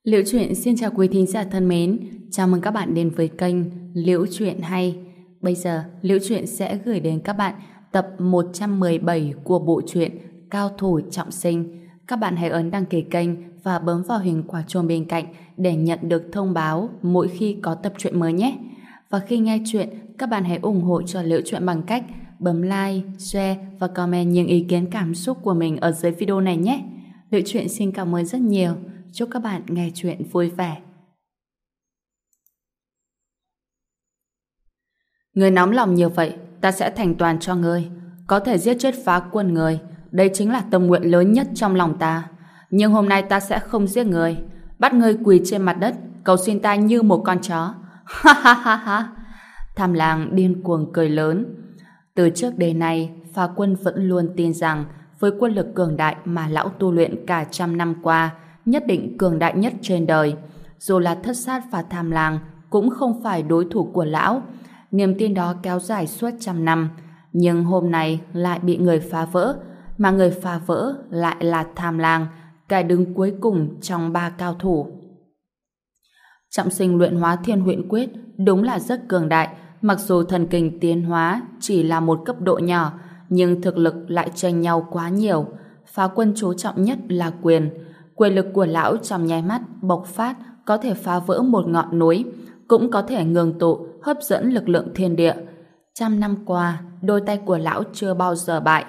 Liễu Chuyện xin chào quý thính giả thân mến, chào mừng các bạn đến với kênh Liễu Chuyện Hay. Bây giờ, Liễu Chuyện sẽ gửi đến các bạn tập 117 của bộ truyện Cao Thủ Trọng Sinh. Các bạn hãy ấn đăng ký kênh và bấm vào hình quả chuông bên cạnh để nhận được thông báo mỗi khi có tập truyện mới nhé. Và khi nghe chuyện, các bạn hãy ủng hộ cho Liễu Chuyện bằng cách bấm like, share và comment những ý kiến cảm xúc của mình ở dưới video này nhé. Liễu Chuyện xin cảm ơn rất nhiều. Chúc các bạn nghe chuyện vui vẻ. Người nóng lòng như vậy, ta sẽ thành toàn cho ngươi. Có thể giết chết Phá Quân người, đây chính là tâm nguyện lớn nhất trong lòng ta. Nhưng hôm nay ta sẽ không giết ngươi, bắt ngươi quỳ trên mặt đất, cầu xin ta như một con chó. Ha ha ha ha. Tham Lang điên cuồng cười lớn. Từ trước đến nay, Phá Quân vẫn luôn tin rằng với quân lực cường đại mà lão tu luyện cả trăm năm qua, nhất định cường đại nhất trên đời. Dù là Thất Sát và Tham Lang cũng không phải đối thủ của lão. Niềm tin đó kéo dài suốt trăm năm, nhưng hôm nay lại bị người phá vỡ, mà người phá vỡ lại là Tham Lang, kẻ đứng cuối cùng trong ba cao thủ. Trọng Sinh luyện hóa Thiên Huyễn Quyết đúng là rất cường đại, mặc dù thần kinh tiến hóa chỉ là một cấp độ nhỏ, nhưng thực lực lại chênh nhau quá nhiều. Phá Quân chú trọng nhất là quyền lực của lão trong nháy mắt bộc phát, có thể phá vỡ một ngọn núi, cũng có thể ngưng tụ, hấp dẫn lực lượng thiên địa. Trăm năm qua, đôi tay của lão chưa bao giờ bại.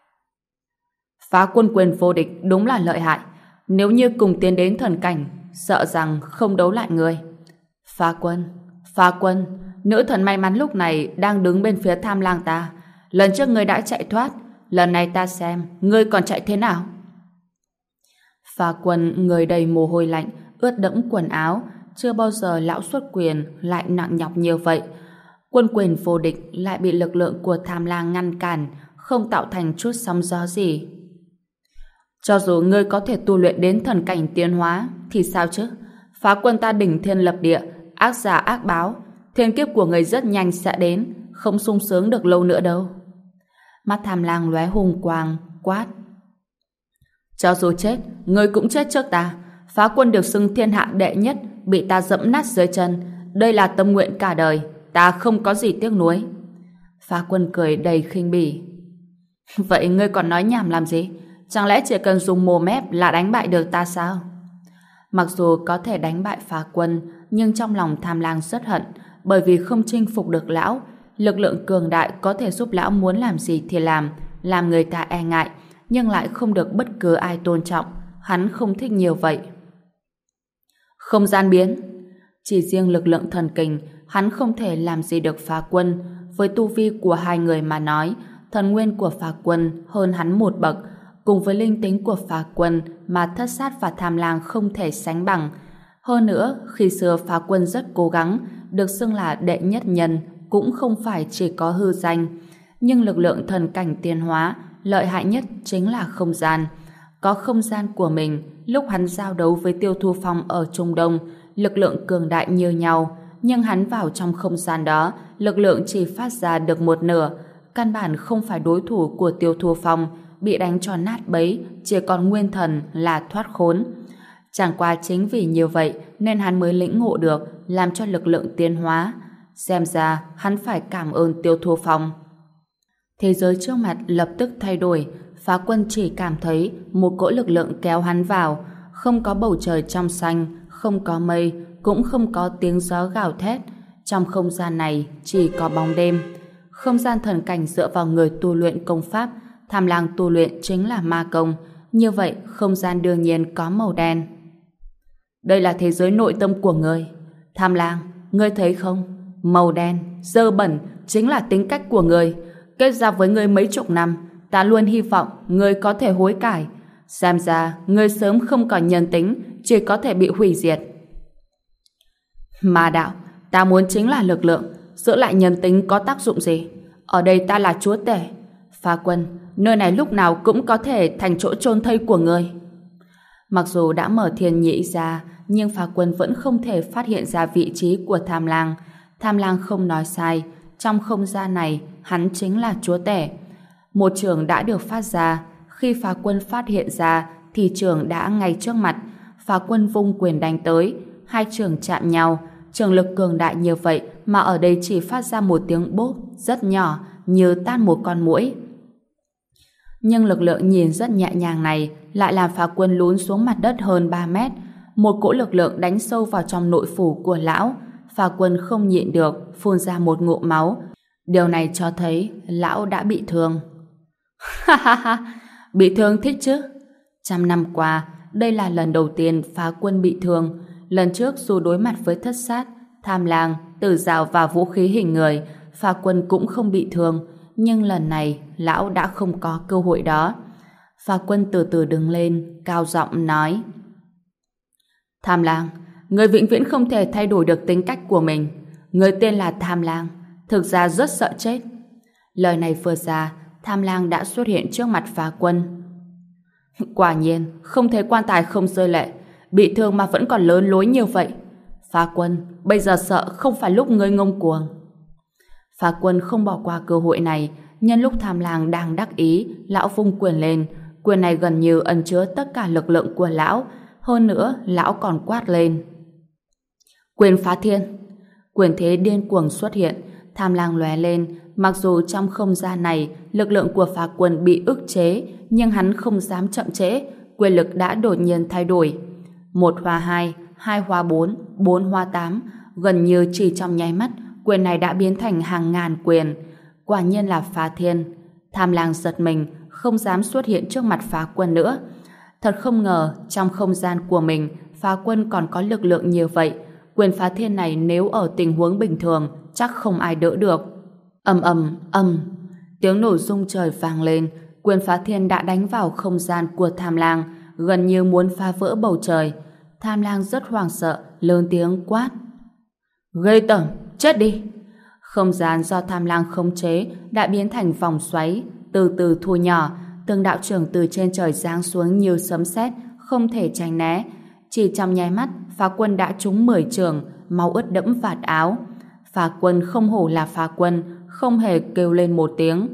Phá Quân quyền vô địch đúng là lợi hại. Nếu như cùng tiến đến thần cảnh, sợ rằng không đấu lại người. Phá Quân, nữ thần may mắn lúc này đang đứng bên phía Tham Lang ta. Lần trước ngươi đã chạy thoát, lần này ta xem ngươi còn chạy thế nào. Phá Quân người đầy mồ hôi lạnh, ướt đẫm quần áo, chưa bao giờ lão xuất quyền lại nặng nhọc như vậy. Quân quyền vô địch lại bị lực lượng của Tham Lang ngăn cản, không tạo thành chút sóng gió gì. Cho dù ngươi có thể tu luyện đến thần cảnh tiến hóa thì sao chứ? Phá Quân ta đỉnh thiên lập địa, ác giả ác báo, thiên kiếp của ngươi rất nhanh sẽ đến, không sung sướng được lâu nữa đâu. Mắt Tham Lang lóe hùng quang, quát: cho dù chết, ngươi cũng chết trước ta. Phá Quân được xưng thiên hạ đệ nhất, bị ta dẫm nát dưới chân. Đây là tâm nguyện cả đời, ta không có gì tiếc nuối. Phá Quân cười đầy khinh bỉ. Vậy ngươi còn nói nhảm làm gì? Chẳng lẽ chỉ cần dùng mồm mép là đánh bại được ta sao? Mặc dù có thể đánh bại Phá Quân, nhưng trong lòng Tham Lang rất hận, bởi vì không chinh phục được lão. Lực lượng cường đại có thể giúp lão muốn làm gì thì làm người ta e ngại, nhưng lại không được bất cứ ai tôn trọng. Hắn không thích nhiều vậy. Không gian biến. Chỉ riêng lực lượng thần kinh, hắn không thể làm gì được Phá Quân. Với tu vi của hai người mà nói, thần nguyên của Phá Quân hơn hắn một bậc, cùng với linh tính của Phá Quân mà Thất Sát và Tham Lang không thể sánh bằng. Hơn nữa, khi xưa Phá Quân rất cố gắng, được xưng là đệ nhất nhân, cũng không phải chỉ có hư danh. Nhưng lực lượng thần cảnh tiến hóa, lợi hại nhất chính là không gian. Có không gian của mình, lúc hắn giao đấu với Tiêu Thu Phong ở Trung Đông, lực lượng cường đại như nhau, nhưng hắn vào trong không gian đó, lực lượng chỉ phát ra được một nửa, căn bản không phải đối thủ của Tiêu Thu Phong, bị đánh cho nát bấy, chỉ còn nguyên thần là thoát khốn. Chẳng qua chính vì như vậy nên hắn mới lĩnh ngộ được, làm cho lực lượng tiến hóa. Xem ra hắn phải cảm ơn Tiêu Thu Phong. Thế giới trước mặt lập tức thay đổi. Phá Quân chỉ cảm thấy một cỗ lực lượng kéo hắn vào, không có bầu trời trong xanh, không có mây, cũng không có tiếng gió gào thét. Trong không gian này chỉ có bóng đêm. Không gian thần cảnh dựa vào người tu luyện công pháp, Tham Lang tu luyện chính là ma công, như vậy không gian đương nhiên có màu đen. Đây là thế giới nội tâm của ngươi. Tham Lang, ngươi thấy không? Màu đen, dơ bẩn chính là tính cách của ngươi. Kết giao với ngươi mấy chục năm, ta luôn hy vọng ngươi có thể hối cải. Xem ra ngươi sớm không còn nhân tính, chỉ có thể bị hủy diệt. Ma đạo, ta muốn chính là lực lượng, giữ lại nhân tính có tác dụng gì? Ở đây ta là chúa tể. Phá Quân, nơi này lúc nào cũng có thể thành chỗ chôn thây của ngươi. Mặc dù đã mở thiên nhĩ ra, nhưng Phá Quân vẫn không thể phát hiện ra vị trí của Tham Lang. Tham Lang không nói sai, trong không gian này, hắn chính là chúa tể. Một trường đã được phát ra, khi Phá Quân phát hiện ra thì trường đã ngay trước mặt. Phá Quân vung quyền đánh tới, hai trường chạm nhau, trường lực cường đại như vậy mà ở đây chỉ phát ra một tiếng bốp rất nhỏ, như tan một con muỗi. Nhưng lực lượng nhìn rất nhẹ nhàng này lại làm Phá Quân lún xuống mặt đất hơn 3 mét. Một cỗ lực lượng đánh sâu vào trong nội phủ của lão. Phá Quân không nhịn được, phun ra một ngụm máu. Điều này cho thấy lão đã bị thương. Ha ha ha, bị thương thích chứ? 100 năm qua, đây là lần đầu tiên Phá Quân bị thương. Lần trước dù đối mặt với Thất Sát, Tham Lang, Tử Dao và vũ khí hình người, Phá Quân cũng không bị thương. Nhưng lần này, lão đã không có cơ hội đó. Phá Quân từ từ đứng lên, cao giọng nói: Tham Lang, người vĩnh viễn không thể thay đổi được tính cách của mình. Người tên là Tham Lang, thực ra rất sợ chết. Lời này vừa ra, Tham Lang đã xuất hiện trước mặt Phá Quân. Quả nhiên, không thấy quan tài không rơi lệ, bị thương mà vẫn còn lớn lối như vậy. Phá Quân, bây giờ sợ không phải lúc ngươi ngông cuồng. Phá Quân không bỏ qua cơ hội này, nhân lúc Tham Lang đang đắc ý, lão vung quyền lên, quyền này gần như ẩn chứa tất cả lực lượng của lão, hơn nữa lão còn quát lên: Quyền phá thiên! Quyền thế điên cuồng xuất hiện, Tham Lang lóe lên, mặc dù trong không gian này lực lượng của Phá Quân bị ức chế, nhưng hắn không dám chậm trễ, quyền lực đã đột nhiên thay đổi. 1 hóa 2, 2 hóa 4, 4 hóa 8, gần như chỉ trong nháy mắt, quyền này đã biến thành hàng ngàn quyền. Quả nhiên là phá thiên. Tham Lang giật mình, không dám xuất hiện trước mặt Phá Quân nữa. Thật không ngờ, trong không gian của mình, Phá Quân còn có lực lượng như vậy. Quyền phá thiên này nếu ở tình huống bình thường, chắc không ai đỡ được. Ầm ầm ầm, tiếng nổ rung trời vang lên. Quyền phá thiên đã đánh vào không gian của Tham Lang, gần như muốn phá vỡ bầu trời. Tham Lang rất hoảng sợ, lớn tiếng quát: Ghê tởm, chết đi! Không gian do Tham Lang khống chế đã biến thành vòng xoáy, từ từ thu nhỏ, từng đạo trưởng từ trên trời giáng xuống như sấm sét, không thể tránh né. Chỉ trong nháy mắt, Phá Quân đã trúng 10 trường, máu ướt đẫm vạt áo. Phá Quân không hổ là Phá Quân, không hề kêu lên một tiếng.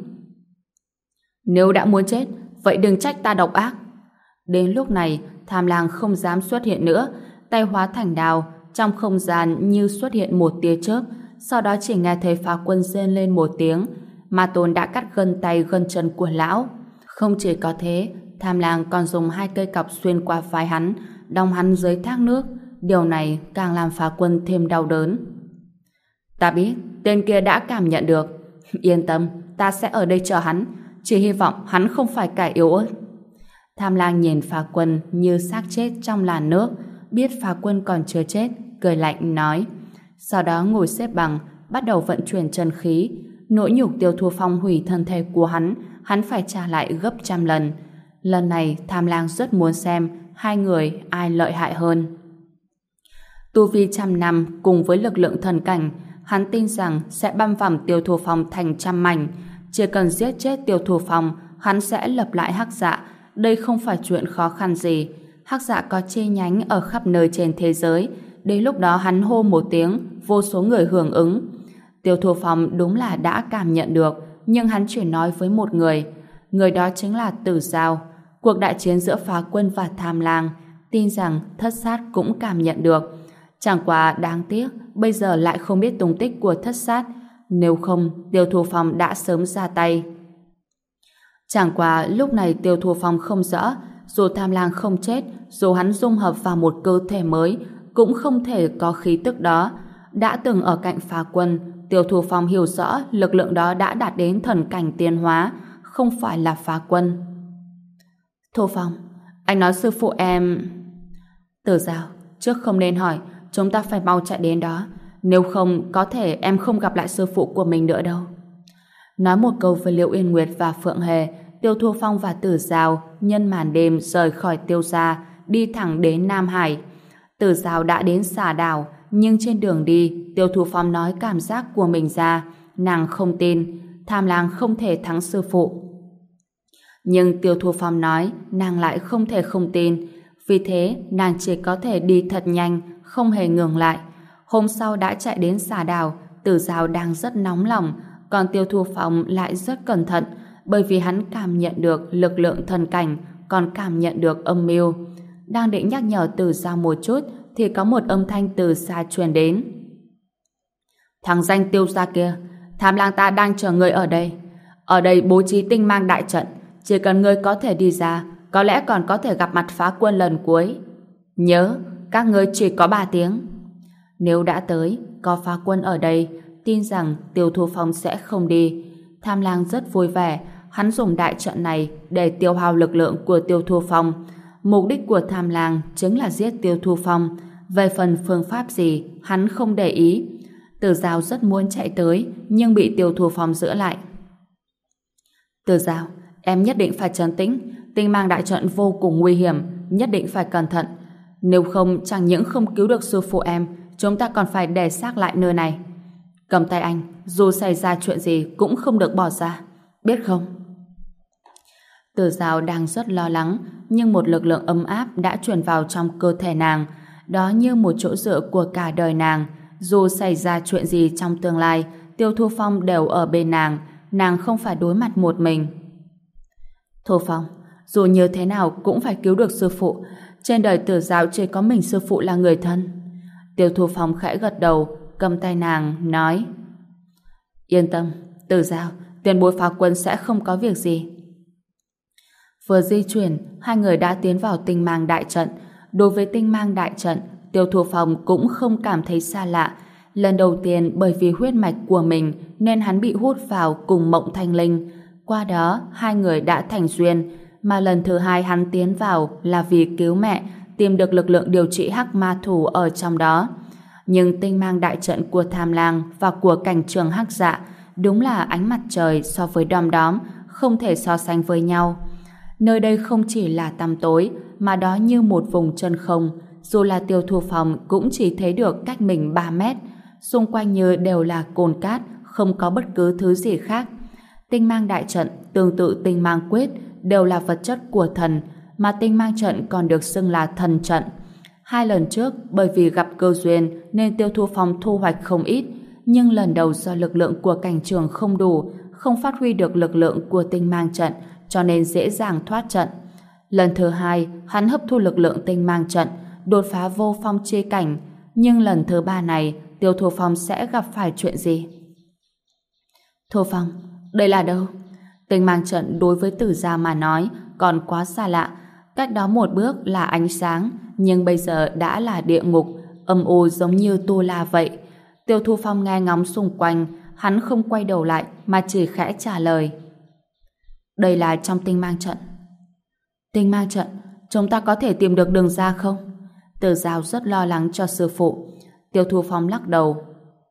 Nếu đã muốn chết, vậy đừng trách ta độc ác. Đến lúc này, Tham Lang không dám xuất hiện nữa, tay hóa thành đao, trong không gian như xuất hiện một tia chớp, sau đó chỉ nghe thấy Phá Quân rên lên một tiếng, Ma Tôn đã cắt gân tay gân chân của lão. Không chỉ có thế, Tham Lang còn dùng 2 cây cọc xuyên qua vai hắn, đong hắn dưới thác nước. Điều này càng làm Phá Quân thêm đau đớn. Ta biết, tên kia đã cảm nhận được. Yên tâm, ta sẽ ở đây chờ hắn. Chỉ hy vọng hắn không phải kẻ yếu ớt. Tham Lang nhìn Phá Quân như xác chết trong làn nước, biết Phá Quân còn chưa chết, cười lạnh nói. Sau đó ngồi xếp bằng, bắt đầu vận chuyển chân khí. Nỗi nhục Tiêu Thu Phong hủy thân thể của hắn phải trả lại gấp 100 lần. Lần này Tham Lang rất muốn xem hai người ai lợi hại hơn. Tu vi 100 năm cùng với lực lượng thần cảnh, hắn tin rằng sẽ băm vằm Tiêu Thu Phong thành 100 mảnh. Chỉ cần giết chết Tiêu Thu Phong, hắn sẽ lập lại Hắc Dạ. Đây không phải chuyện khó khăn gì. Hắc Dạ có chi nhánh ở khắp nơi trên thế giới. Đến lúc đó hắn hô một tiếng, vô số người hưởng ứng. Tiêu Thu Phong đúng là đã cảm nhận được, nhưng hắn chỉ nói với một người. Người đó chính là Tử Dao. Cuộc đại chiến giữa Phá Quân và Tham Lang, tin rằng Thất Sát cũng cảm nhận được. Chẳng qua đáng tiếc, bây giờ lại không biết tung tích của Thất Sát. Nếu không, Tiêu Thu Phong đã sớm ra tay. Chẳng qua lúc này Tiêu Thu Phong không rõ, dù Tham Lang không chết, dù hắn dung hợp vào một cơ thể mới, cũng không thể có khí tức đó. Đã từng ở cạnh Phá Quân, Tiêu Thu Phong hiểu rõ lực lượng đó đã đạt đến thần cảnh tiến hóa, không phải là Phá Quân. Thu Phong, anh nói sư phụ em... Tử Dao, trước không nên hỏi, chúng ta phải mau chạy đến đó. Nếu không, có thể em không gặp lại sư phụ của mình nữa đâu. Nói một câu với Liễu Yên Nguyệt và Phượng Hề, Tiêu Thu Phong và Tử Dao nhân màn đêm rời khỏi Tiêu gia, đi thẳng đến Nam Hải. Tử Dao đã đến Xà Đảo, nhưng trên đường đi, Tiêu Thu Phong nói cảm giác của mình ra, nàng không tin, Tham Lang không thể thắng sư phụ. Nhưng Tiêu Thu Phong nói, nàng lại không thể không tin, vì thế nàng chỉ có thể đi thật nhanh, không hề ngừng lại. Hôm sau đã chạy đến Xà Đảo, Tử Dao đang rất nóng lòng, còn Tiêu Thu Phong lại rất cẩn thận, bởi vì hắn cảm nhận được lực lượng thần cảnh, còn cảm nhận được âm mưu. Đang định nhắc nhở Từ Giao một chút thì có một âm thanh từ xa truyền đến. Thằng danh Tiêu gia kia, Tham Lang ta đang chờ người ở đây. Ở đây bố trí tinh mang đại trận, chỉ cần ngươi có thể đi ra, có lẽ còn có thể gặp mặt Phá Quân lần cuối. Nhớ, các ngươi chỉ có 3 tiếng. Nếu đã tới, có Phá Quân ở đây, tin rằng Tiêu Thu Phong sẽ không đi. Tham Lang rất vui vẻ, hắn dùng đại trận này để tiêu hao lực lượng của Tiêu Thu Phong. Mục đích của Tham Lang chính là giết Tiêu Thu Phong. Về phần phương pháp gì, hắn không để ý. Từ Giao rất muốn chạy tới, nhưng bị Tiêu Thu Phong giữ lại. Từ Giao, em nhất định phải trấn tĩnh, tinh mang đại trận vô cùng nguy hiểm, nhất định phải cẩn thận. Nếu không, chẳng những không cứu được sư phụ em, chúng ta còn phải đè xác lại nơi này. Cầm tay anh, dù xảy ra chuyện gì cũng không được bỏ ra, biết không? Từ Giao đang rất lo lắng, nhưng một lực lượng ấm áp đã truyền vào trong cơ thể nàng, đó như một chỗ dựa của cả đời nàng. Dù xảy ra chuyện gì trong tương lai, Tiêu Thu Phong đều ở bên nàng không phải đối mặt một mình. Thu Phong, dù như thế nào cũng phải cứu được sư phụ, trên đời Từ Giao chỉ có mình sư phụ là người thân. Tiêu Thu Phong khẽ gật đầu, cầm tay nàng, nói: Yên tâm, Từ Giao, tiền bối Phá Quân sẽ không có việc gì. Vừa di chuyển, hai người đã tiến vào tinh mang đại trận. Đối với tinh mang đại trận, Tiêu Thu Phong cũng không cảm thấy xa lạ. Lần đầu tiên bởi vì huyết mạch của mình nên hắn bị hút vào cùng Mộng Thanh Linh. Qua đó, hai người đã thành duyên. Mà lần thứ hai hắn tiến vào là vì cứu mẹ, tìm được lực lượng điều trị hắc ma thủ ở trong đó. Nhưng tinh mang đại trận của Tham Lang và của cảnh trường hắc dạ đúng là ánh mặt trời so với đom đóm, không thể so sánh với nhau. Nơi đây không chỉ là tăm tối, mà đó như một vùng chân không. Dù là Tiêu Thu Phong cũng chỉ thấy được cách mình 3 mét. Xung quanh như đều là cồn cát, không có bất cứ thứ gì khác. Tinh mang đại trận, tương tự tinh mang quyết, đều là vật chất của thần, mà tinh mang trận còn được xưng là thần trận. 2 lần trước, bởi vì gặp cơ duyên nên Tiêu Thu Phong thu hoạch không ít, nhưng lần đầu do lực lượng của cảnh trường không đủ, không phát huy được lực lượng của tinh mang trận, cho nên dễ dàng thoát trận. Lần thứ hai, hắn hấp thu lực lượng tinh mang trận, đột phá vô phong chi cảnh, nhưng lần thứ 3 này, Tiêu Thu Phong sẽ gặp phải chuyện gì? Thu Phong, đây là đâu? Tinh mang trận đối với Tử Gia mà nói còn quá xa lạ. Cách đó một bước là ánh sáng, nhưng bây giờ đã là địa ngục, âm u giống như tu la vậy. Tiêu Thu Phong nghe ngóng xung quanh, hắn không quay đầu lại mà chỉ khẽ trả lời: Đây là trong tinh mang trận. Tinh mang trận, chúng ta có thể tìm được đường ra không? Tử Giao rất lo lắng cho sư phụ. Tiêu Thu Phong lắc đầu: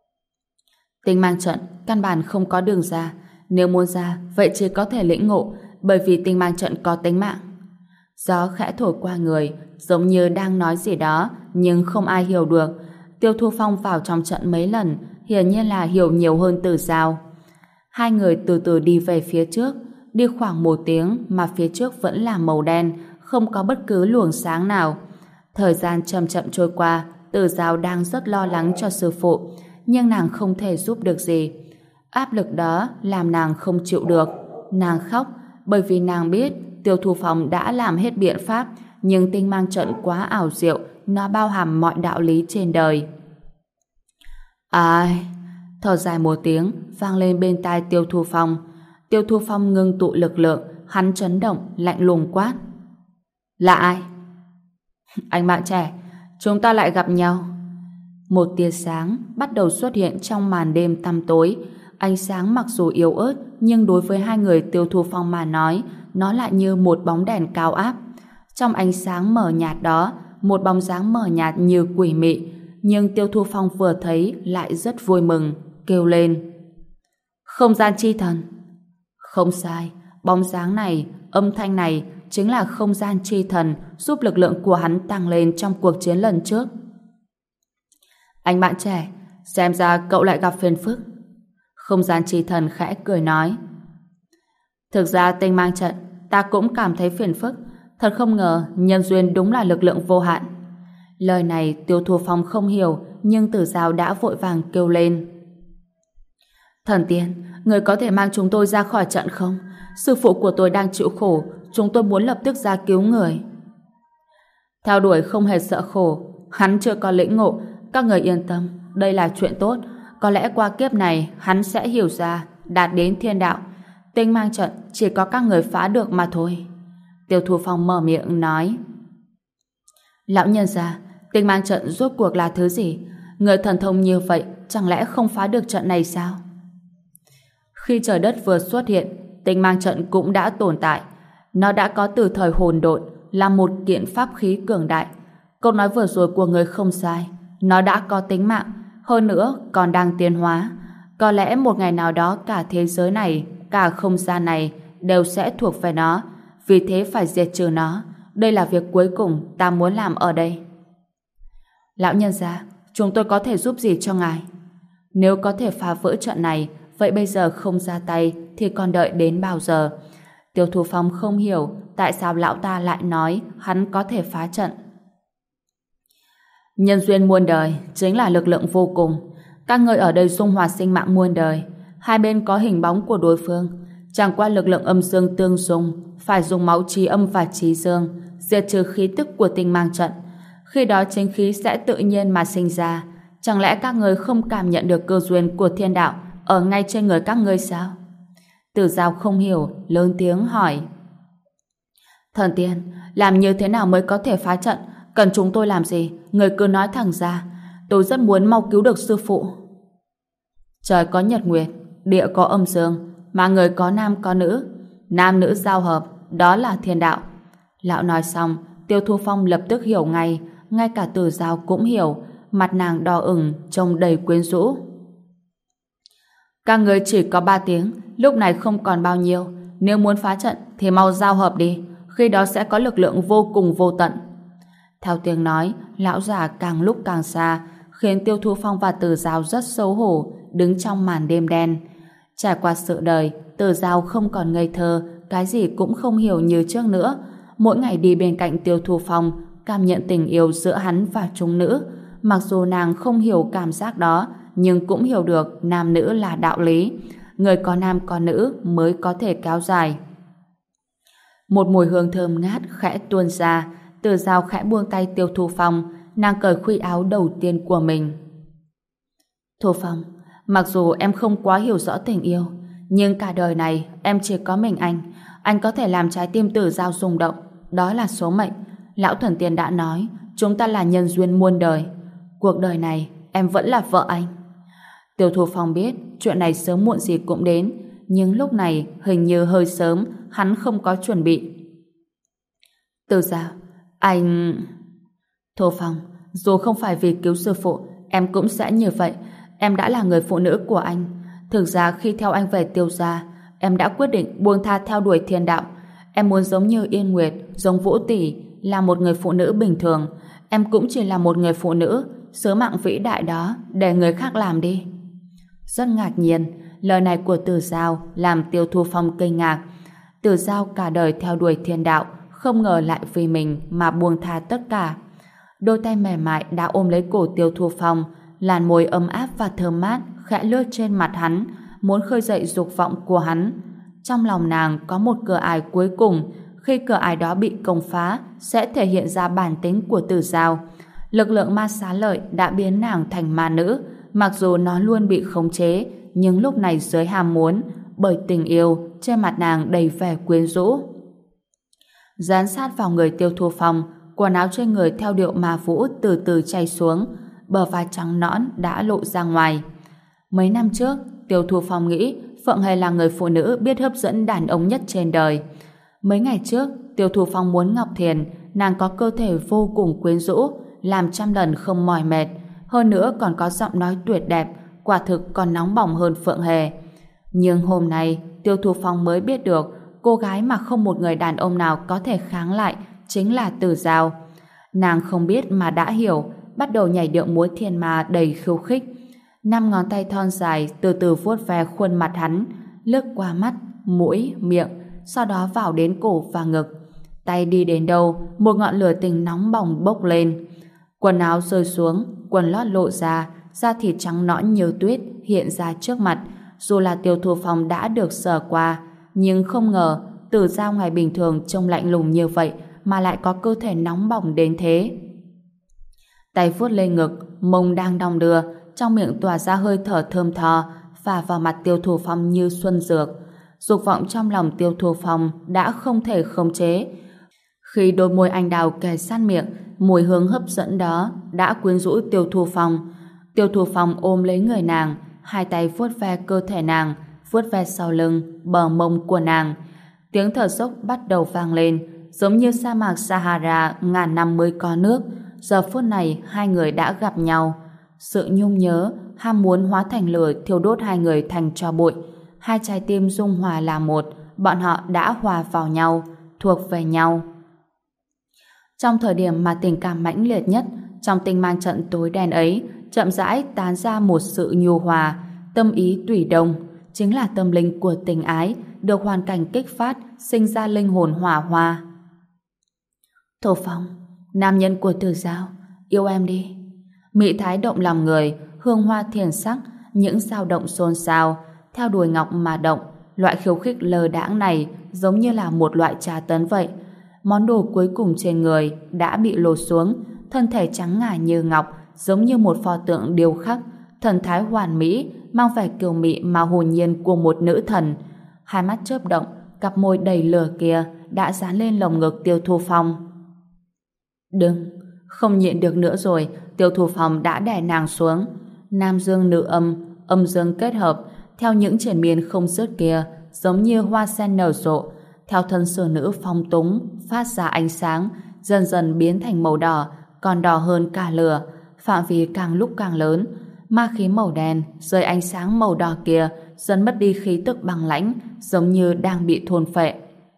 Tinh mang trận căn bản không có đường ra, nếu muốn ra vậy chỉ có thể lĩnh ngộ, bởi vì tinh mang trận có tính mạng. Gió khẽ thổi qua người, giống như đang nói gì đó, nhưng không ai hiểu được. Tiêu Thu Phong vào trong trận mấy lần, hiển nhiên là hiểu nhiều hơn Tử Giao. Hai người từ từ đi về phía trước, đi khoảng 1 tiếng mà phía trước vẫn là màu đen, không có bất cứ luồng sáng nào. Thời gian chậm chậm trôi qua, Tử Giao đang rất lo lắng cho sư phụ, nhưng nàng không thể giúp được gì. Áp lực đó làm nàng không chịu được. Nàng khóc, bởi vì nàng biết Tiêu Thu Phong đã làm hết biện pháp, nhưng tinh mang trận quá ảo diệu, nó bao hàm mọi đạo lý trên đời. Ai? Thở dài 1 tiếng vang lên bên tai Tiêu Thu Phong. Tiêu Thu Phong ngưng tụ lực lượng, hắn chấn động, lạnh lùng quát: Là ai? Anh bạn trẻ, chúng ta lại gặp nhau. Một tia sáng bắt đầu xuất hiện trong màn đêm tăm tối. Ánh sáng mặc dù yếu ớt, nhưng đối với hai người Tiêu Thu Phong mà nói, nó lại như một bóng đèn cao áp. Trong ánh sáng mờ nhạt đó, một bóng dáng mờ nhạt như quỷ mị, nhưng Tiêu Thu Phong vừa thấy lại rất vui mừng, kêu lên: Không gian chi thần. Không sai, bóng dáng này, âm thanh này chính là không gian chi thần giúp lực lượng của hắn tăng lên trong cuộc chiến lần trước. Anh bạn trẻ, xem ra cậu lại gặp phiền phức. Không gian chi thần khẽ cười nói: Thực ra tinh mang trận ta cũng cảm thấy phiền phức, thật không ngờ nhân duyên đúng là lực lượng vô hạn. Lời này Tiêu Thu Phong không hiểu, nhưng Tử Giao đã vội vàng kêu lên: Thần tiên, người có thể mang chúng tôi ra khỏi trận không? Sư phụ của tôi đang chịu khổ, chúng tôi muốn lập tức ra cứu người. Theo đuổi không hề sợ khổ, hắn chưa có lĩnh ngộ. Các người yên tâm, đây là chuyện tốt. Có lẽ qua kiếp này hắn sẽ hiểu ra, đạt đến thiên đạo. Tinh mang trận chỉ có các người phá được mà thôi. Tiêu Thu Phong mở miệng nói. Lão nhân gia, tinh mang trận rốt cuộc là thứ gì? Người thần thông như vậy chẳng lẽ không phá được trận này sao? Khi trời đất vừa xuất hiện, tinh mang trận cũng đã tồn tại. Nó đã có từ thời hồn độn, là một kiện pháp khí cường đại. Câu nói vừa rồi của người không sai. Nó đã có tính mạng, hơn nữa còn đang tiến hóa. Có lẽ một ngày nào đó cả thế giới này, cả không gian này đều sẽ thuộc về nó. Vì thế phải diệt trừ nó. Đây là việc cuối cùng ta muốn làm ở đây. Lão nhân gia, chúng tôi có thể giúp gì cho ngài? Nếu có thể phá vỡ trận này, vậy bây giờ không ra tay thì còn đợi đến bao giờ? Tiêu Thu Phong không hiểu tại sao lão ta lại nói hắn có thể phá trận. Nhân duyên muôn đời chính là lực lượng vô cùng. Các người ở đây dung hòa sinh mạng muôn đời. Hai bên có hình bóng của đối phương. Chẳng qua lực lượng âm dương tương dung, phải dùng máu trí âm và trí dương diệt trừ khí tức của tinh mang trận. Khi đó chính khí sẽ tự nhiên mà sinh ra. Chẳng lẽ các người không cảm nhận được cơ duyên của thiên đạo ở ngay trên người các ngươi sao? Tử Giao không hiểu, lớn tiếng hỏi. Thần tiên, làm như thế nào mới có thể phá trận? Cần chúng tôi làm gì? Người cứ nói thẳng ra. Tôi rất muốn mau cứu được sư phụ. Trời có nhật nguyệt, địa có âm dương, mà người có nam có nữ. Nam nữ giao hợp, đó là thiên đạo. Lão nói xong, Tiêu Thu Phong lập tức hiểu ngay. Ngay cả Tử Giao cũng hiểu. Mặt nàng đỏ ửng, trông đầy quyến rũ. Các người chỉ có 3 tiếng, lúc này không còn bao nhiêu. Nếu muốn phá trận thì mau giao hợp đi, khi đó sẽ có lực lượng vô cùng vô tận. Theo tiếng nói, lão già càng lúc càng xa, khiến Tiêu Thu Phong và Tử Giao rất xấu hổ, đứng trong màn đêm đen. Trải qua sự đời, Tử Giao không còn ngây thơ, cái gì cũng không hiểu như trước nữa. Mỗi ngày đi bên cạnh Tiêu Thu Phong, cảm nhận tình yêu giữa hắn và chúng nữ. Mặc dù nàng không hiểu cảm giác đó, nhưng cũng hiểu được nam nữ là đạo lý. Người có nam có nữ mới có thể kéo dài. Một mùi hương thơm ngát khẽ tuôn ra. Tử Giao khẽ buông tay Tiêu Thu Phong. Nàng cởi khuy áo đầu tiên của mình. Thu Phong, mặc dù em không quá hiểu rõ tình yêu, nhưng cả đời này em chỉ có mình anh. Anh có thể làm trái tim Tử Giao rung động. Đó là số mệnh. Lão thần tiên đã nói chúng ta là nhân duyên muôn đời. Cuộc đời này em vẫn là vợ anh. Tiêu Thu Phong biết chuyện này sớm muộn gì cũng đến, nhưng lúc này hình như hơi sớm, hắn không có chuẩn bị. Từ Giao, anh... Thu Phong, dù không phải vì cứu sư phụ, em cũng sẽ như vậy. Em đã là người phụ nữ của anh. Thực ra khi theo anh về Tiêu gia, em đã quyết định buông tha theo đuổi thiên đạo. Em muốn giống như Yên Nguyệt, giống Vũ Tỷ, là một người phụ nữ bình thường. Em cũng chỉ là một người phụ nữ. Sứ mạng vĩ đại đó để người khác làm đi. Rất ngạc nhiên, lời này của Tử Giao làm Tiêu Thu Phong kinh ngạc. Tử Giao cả đời theo đuổi thiên đạo, không ngờ lại vì mình mà buông tha tất cả. Đôi tay mềm mại đã ôm lấy cổ Tiêu Thu Phong, làn môi ấm áp và thơm mát khẽ lướt trên mặt hắn, muốn khơi dậy dục vọng của hắn. Trong lòng nàng có một cửa ải cuối cùng, khi cửa ải đó bị công phá sẽ thể hiện ra bản tính của Tử Giao. Lực lượng ma xá lợi đã biến nàng thành ma nữ. Mặc dù nó luôn bị khống chế, nhưng lúc này dưới ham muốn, bởi tình yêu, trên mặt nàng đầy vẻ quyến rũ. Dán sát vào người Tiêu Thu Phong, quần áo trên người theo điệu ma vũ từ từ chảy xuống, bờ vai trắng nõn đã lộ ra ngoài. Mấy năm trước, Tiêu Thu Phong nghĩ Phượng Hề là người phụ nữ biết hấp dẫn đàn ông nhất trên đời. Mấy ngày trước, Tiêu Thu Phong muốn Ngọc Thiền, nàng có cơ thể vô cùng quyến rũ, làm trăm lần không mỏi mệt, hơn nữa còn có giọng nói tuyệt đẹp, quả thực còn nóng bỏng hơn Phượng Hề. Nhưng hôm nay, Tiêu Thu Phong mới biết được cô gái mà không một người đàn ông nào có thể kháng lại chính là Tử Giao. Nàng không biết mà đã hiểu, bắt đầu nhảy điệu múa thiên ma đầy khiêu khích. 5 ngón tay thon dài từ từ vuốt ve khuôn mặt hắn, lướt qua mắt, mũi, miệng, sau đó vào đến cổ và ngực. Tay đi đến đâu, một ngọn lửa tình nóng bỏng bốc lên. Quần áo rơi xuống, quần lót lộ ra, da thịt trắng nõn như tuyết hiện ra trước mặt. Dù là Tiêu Thu Phong đã được sờ qua, nhưng không ngờ Tử Giao ngày bình thường trông lạnh lùng như vậy, mà lại có cơ thể nóng bỏng đến thế. Tay vuốt lên ngực, mông đang đong đưa, trong miệng tỏa ra hơi thở thơm tho, phả vào mặt Tiêu Thu Phong như xuân dược. Dục vọng trong lòng Tiêu Thu Phong đã không thể khống chế. Khi đôi môi anh đào kề sát miệng, mùi hương hấp dẫn đó đã quyến rũ Tiêu Thu Phong. Tiêu Thu Phong ôm lấy người nàng, hai tay vuốt ve cơ thể nàng, vuốt ve sau lưng, bờ mông của nàng. Tiếng thở dốc bắt đầu vang lên, giống như sa mạc Sahara ngàn năm mới có nước. Giờ phút này hai người đã gặp nhau. Sự nhung nhớ, ham muốn hóa thành lửa thiêu đốt hai người thành tro bụi. Hai trái tim dung hòa là một, bọn họ đã hòa vào nhau, thuộc về nhau. Trong thời điểm mà tình cảm mãnh liệt nhất, trong tinh mang trận tối đen ấy, chậm rãi tán ra một sự nhu hòa, tâm ý tùy đồng, chính là tâm linh của tình ái, được hoàn cảnh kích phát, sinh ra linh hồn hỏa hoa. Thổ Phong, nam nhân của Tử Giao, yêu em đi. Mỹ thái động lòng người, hương hoa thiền sắc, những dao động xôn xao, theo đuổi ngọc mà động. Loại khiêu khích lơ đãng này giống như là một loại trà tấn vậy. Món đồ cuối cùng trên người đã bị lột xuống, thân thể trắng ngà như ngọc, giống như một pho tượng điêu khắc, thần thái hoàn mỹ, mang vẻ kiều mị mà hồn nhiên của một nữ thần. Hai mắt chớp động, cặp môi đầy lửa kia đã dán lên lồng ngực Tiêu Thu Phong. Đừng, không nhịn được nữa rồi, Tiêu Thu Phong đã đè nàng xuống. Nam dương nữ âm, âm dương kết hợp, theo những triển miên không dứt kia, giống như hoa sen nở rộ, theo thân sư nữ phong túng, phát ra ánh sáng, dần dần biến thành màu đỏ, còn đỏ hơn cả lửa, phạm vi càng lúc càng lớn. Ma khí màu đen dưới ánh sáng màu đỏ kia dần mất đi khí tức băng lãnh, giống như đang bị thôn phệ.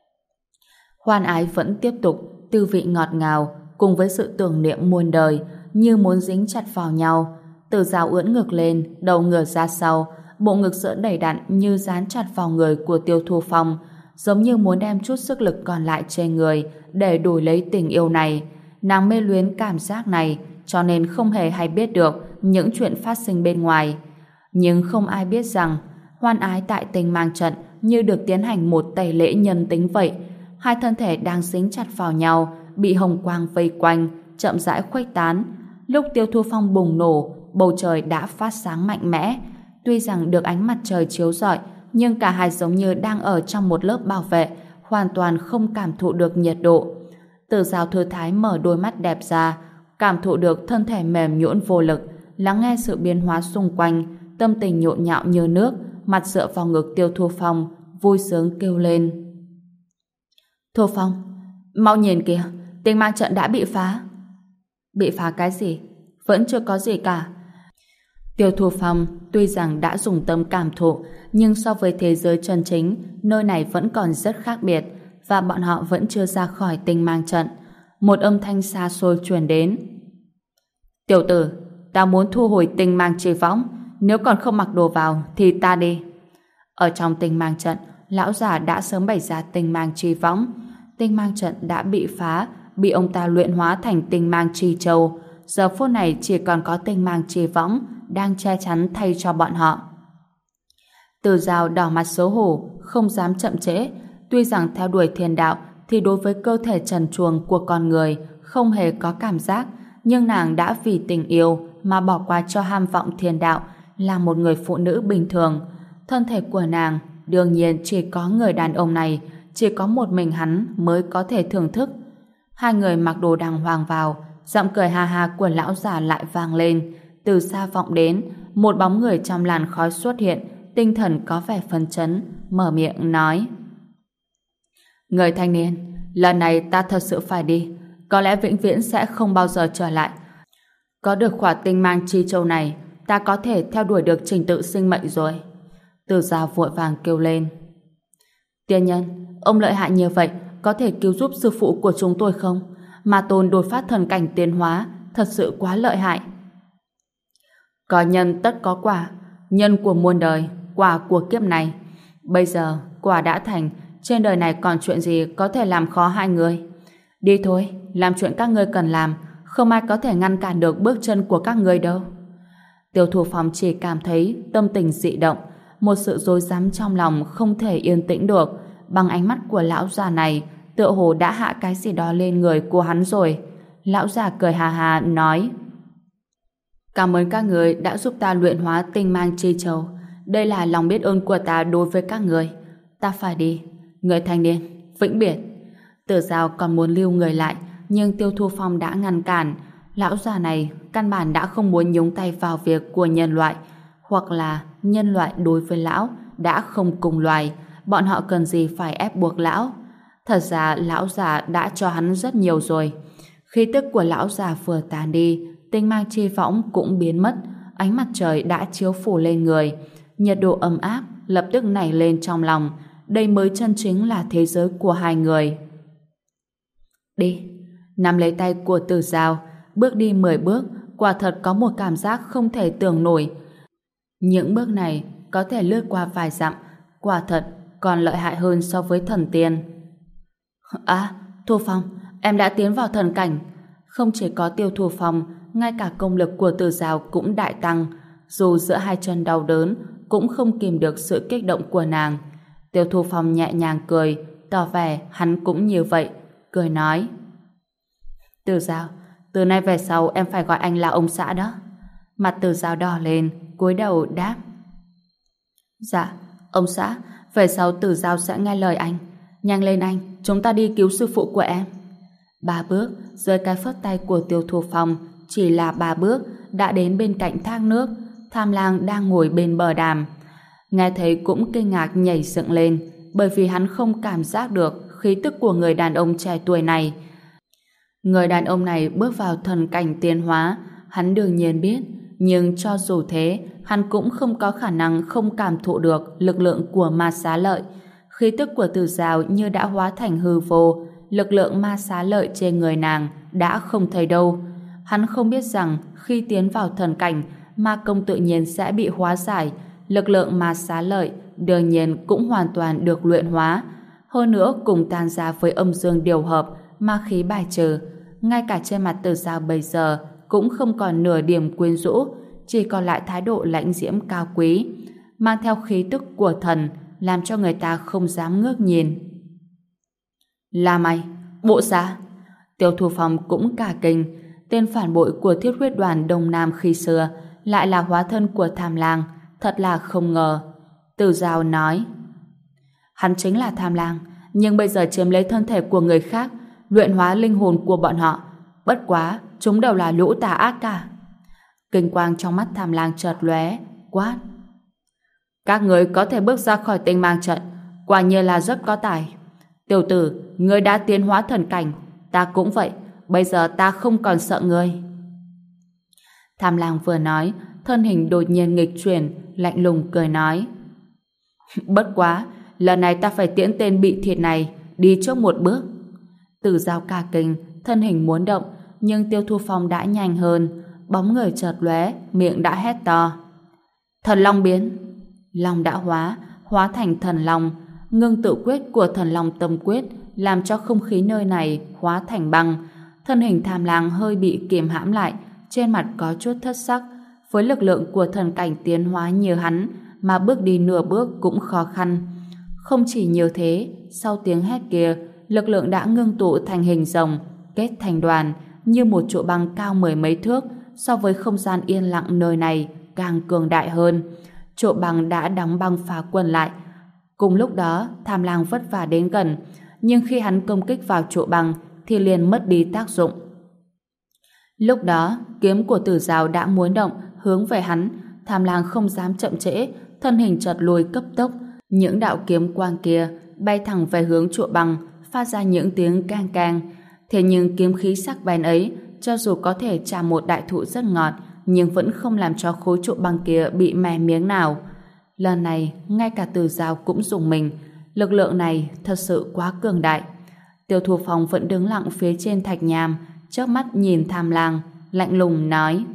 Hoan ái vẫn tiếp tục, tư vị ngọt ngào cùng với sự tưởng niệm muôn đời, như muốn dính chặt vào nhau. Tử Giao ưỡn ngực lên, đầu ngửa ra sau, bộ ngực sữa đầy đặn như dán chặt vào người của Tiêu Thu Phong, giống như muốn đem chút sức lực còn lại trên người để đổi lấy tình yêu này. Nàng mê luyến cảm giác này, cho nên không hề hay biết được những chuyện phát sinh bên ngoài. Nhưng không ai biết rằng hoan ái tại tình mang trận như được tiến hành một tẩy lễ nhân tính vậy. Hai thân thể đang dính chặt vào nhau, bị hồng quang vây quanh, chậm rãi khuếch tán. Lúc Tiêu Thu Phong bùng nổ, bầu trời đã phát sáng mạnh mẽ. Tuy rằng được ánh mặt trời chiếu rọi, nhưng cả hai giống như đang ở trong một lớp bảo vệ, hoàn toàn không cảm thụ được nhiệt độ. Tử Giao thư thái mở đôi mắt đẹp ra, cảm thụ được thân thể mềm nhũn vô lực, lắng nghe sự biến hóa xung quanh, tâm tình nhộn nhạo như nước, mặt dựa vào ngực Tiêu Thu Phong, vui sướng kêu lên. Thu Phong, mau nhìn kìa, tinh mang trận đã bị phá. Bị phá cái gì? Vẫn chưa có gì cả. Tiêu Thu Phong tuy rằng đã dùng tâm cảm thụ, nhưng so với thế giới chân chính, nơi này vẫn còn rất khác biệt, và bọn họ vẫn chưa ra khỏi tinh mang trận. Một âm thanh xa xôi truyền đến. Tiểu tử, ta muốn thu hồi tinh mang chi võng, nếu còn không mặc đồ vào thì ta đi. Ở trong tinh mang trận, lão già đã sớm bày ra tinh mang chi võng. Tinh mang trận đã bị phá, bị ông ta luyện hóa thành tinh mang chi châu. Giờ phút này chỉ còn có tinh mang chi võng đang che chắn thay cho bọn họ. Tử Giao đỏ mặt xấu hổ, không dám chậm trễ. Tuy rằng theo đuổi thiên đạo thì đối với cơ thể trần truồng của con người không hề có cảm giác, nhưng nàng đã vì tình yêu mà bỏ qua cho ham vọng thiên đạo, là một người phụ nữ bình thường. Thân thể của nàng đương nhiên chỉ có người đàn ông này, chỉ có một mình hắn mới có thể thưởng thức. Hai người mặc đồ đàng hoàng vào, giọng cười ha ha của lão già lại vang lên. Từ xa vọng đến, một bóng người trong làn khói xuất hiện, tinh thần có vẻ phấn chấn, mở miệng nói: Người thanh niên, lần này ta thật sự phải đi, có lẽ vĩnh viễn sẽ không bao giờ trở lại. Có được khỏa tinh mang chi châu này, ta có thể theo đuổi được trình tự sinh mệnh rồi. Từ Giao vội vàng kêu lên: Tiên nhân, ông lợi hại như vậy, có thể cứu giúp sư phụ của chúng tôi không? Ma tôn đột phát thần cảnh tiến hóa, thật sự quá lợi hại. Có nhân tất có quả, nhân của muôn đời, quả của kiếp này. Bây giờ quả đã thành, trên đời này còn chuyện gì có thể làm khó hai người? Đi thôi, làm chuyện các ngươi cần làm, không ai có thể ngăn cản được bước chân của các ngươi đâu. Tiêu Thu Phong chỉ cảm thấy tâm tình dị động, một sự rối rắm trong lòng không thể yên tĩnh được. Bằng ánh mắt của lão già này, tựa hồ đã hạ cái gì đó lên người của hắn rồi. Lão già cười hà hà nói: Cảm ơn các người đã giúp ta luyện hóa tinh mang chi châu. Đây là lòng biết ơn của ta đối với các người. Ta phải đi. Người thanh niên, vĩnh biệt. Tử Giao còn muốn lưu người lại, nhưng Tiêu Thu Phong đã ngăn cản. Lão già này căn bản đã không muốn nhúng tay vào việc của nhân loại, hoặc là nhân loại đối với lão đã không cùng loài, bọn họ cần gì phải ép buộc lão. Thật ra lão già đã cho hắn rất nhiều rồi. Khí tức của lão già vừa tàn đi, tinh mang chi võng cũng biến mất, ánh mặt trời đã chiếu phủ lên người, nhiệt độ ấm áp lập tức nảy lên trong lòng. Đây mới chân chính là thế giới của hai người. Đi. Nắm lấy tay của Tử Giao, bước đi 10 bước, quả thật có một cảm giác không thể tưởng nổi. Những bước này có thể lướt qua vài dặm, quả thật còn lợi hại hơn so với thần tiên. À, Thu Phong, em đã tiến vào thần cảnh. Không chỉ có Tiêu Thu Phong, ngay cả công lực của Tử Giao cũng đại tăng. Dù giữa hai chân đau đớn, cũng không kìm được sự kích động của nàng. Tiêu Thu Phong nhẹ nhàng cười, tỏ vẻ hắn cũng như vậy, cười nói: Tử Giao, từ nay về sau em phải gọi anh là ông xã đó. Mặt Tử Giao đỏ lên, cúi đầu đáp: Dạ, ông xã, về sau Tử Giao sẽ nghe lời anh. Nhanh lên anh, chúng ta đi cứu sư phụ của em. 3 bước, dưới cái phất tay của Tiêu Thu Phong, chỉ là 3 bước, đã đến bên cạnh thác nước. Tham Lang đang ngồi bên bờ đàm. Nghe thấy cũng kinh ngạc nhảy dựng lên, bởi vì hắn không cảm giác được khí tức của người đàn ông trẻ tuổi này. Người đàn ông này bước vào thần cảnh tiến hóa, hắn đương nhiên biết, nhưng cho dù thế, hắn cũng không có khả năng không cảm thụ được lực lượng của ma xá lợi. Khí tức của Tử Giao như đã hóa thành hư vô, lực lượng ma xá lợi trên người nàng đã không thấy đâu. Hắn không biết rằng khi tiến vào thần cảnh, ma công tự nhiên sẽ bị hóa giải, lực lượng ma xá lợi đương nhiên cũng hoàn toàn được luyện hóa. Hơn nữa cùng tan ra với âm dương điều hợp, ma khí bài trừ. Ngay cả trên mặt Tử Giao bây giờ cũng không còn nửa điểm quyến rũ, chỉ còn lại thái độ lãnh diễm cao quý, mang theo khí tức của thần, làm cho người ta không dám ngước nhìn. Là mày, bộ xá. Tiêu Thu Phong cũng cả kinh, tên phản bội của Thiết Huyết Đoàn Đông Nam khi xưa lại là hóa thân của Tham Lang, thật là không ngờ. Tử Giao nói: Hắn chính là Tham Lang, nhưng bây giờ chiếm lấy thân thể của người khác, luyện hóa linh hồn của bọn họ. Bất quá, chúng đều là lũ tà ác cả. Kinh quang trong mắt Tham Lang chợt lóe, quát: Các người có thể bước ra khỏi tinh mang trận, quả nhiên là rất có tài. Tiểu tử, ngươi đã tiến hóa thần cảnh, ta cũng vậy, bây giờ ta không còn sợ ngươi. Tham Lang vừa nói, thân hình đột nhiên nghịch chuyển, lạnh lùng cười nói: Bất quá, lần này ta phải tiễn tên bị thiệt này đi trước một bước. Tử Giao ca kinh, thân hình muốn động, nhưng Tiêu Thu Phong đã nhanh hơn, bóng người chợt lóe, miệng đã hét to: Thần Long biến! Long đã hóa thành thần long. Ngưng tự quyết của thần long tâm quyết làm cho không khí nơi này hóa thành băng. Thân hình Tham Lang hơi bị kiềm hãm lại, trên mặt có chút thất sắc. Với lực lượng của thần cảnh tiến hóa như hắn, mà bước đi nửa bước cũng khó khăn. Không chỉ như thế, sau tiếng hét kia, lực lượng đã ngưng tụ thành hình rồng, kết thành đoàn, như một trụ băng cao 10 mấy thước, so với không gian yên lặng nơi này càng cường đại hơn. Trụ băng đã đóng băng phá quân lại. Cùng lúc đó, Tham Lang vất vả đến gần, nhưng khi hắn công kích vào trụ băng thì liền mất đi tác dụng. Lúc đó, kiếm của Tử Giao đã muốn động, hướng về hắn. Tham Lang không dám chậm trễ, thân hình chợt lùi cấp tốc. Những đạo kiếm quang kia bay thẳng về hướng trụ băng, phát ra những tiếng keng keng. Thế nhưng kiếm khí sắc bén ấy, cho dù có thể chạm một đại thụ rất ngọt, nhưng vẫn không làm cho khối trụ băng kia bị mè miếng nào. Lần này, ngay cả Tử Giao cũng rùng mình. Lực lượng này thật sự quá cường đại. Tiêu Thu Phong vẫn đứng lặng phía trên thạch nham, chớp mắt nhìn Tham Lang, lạnh lùng nói: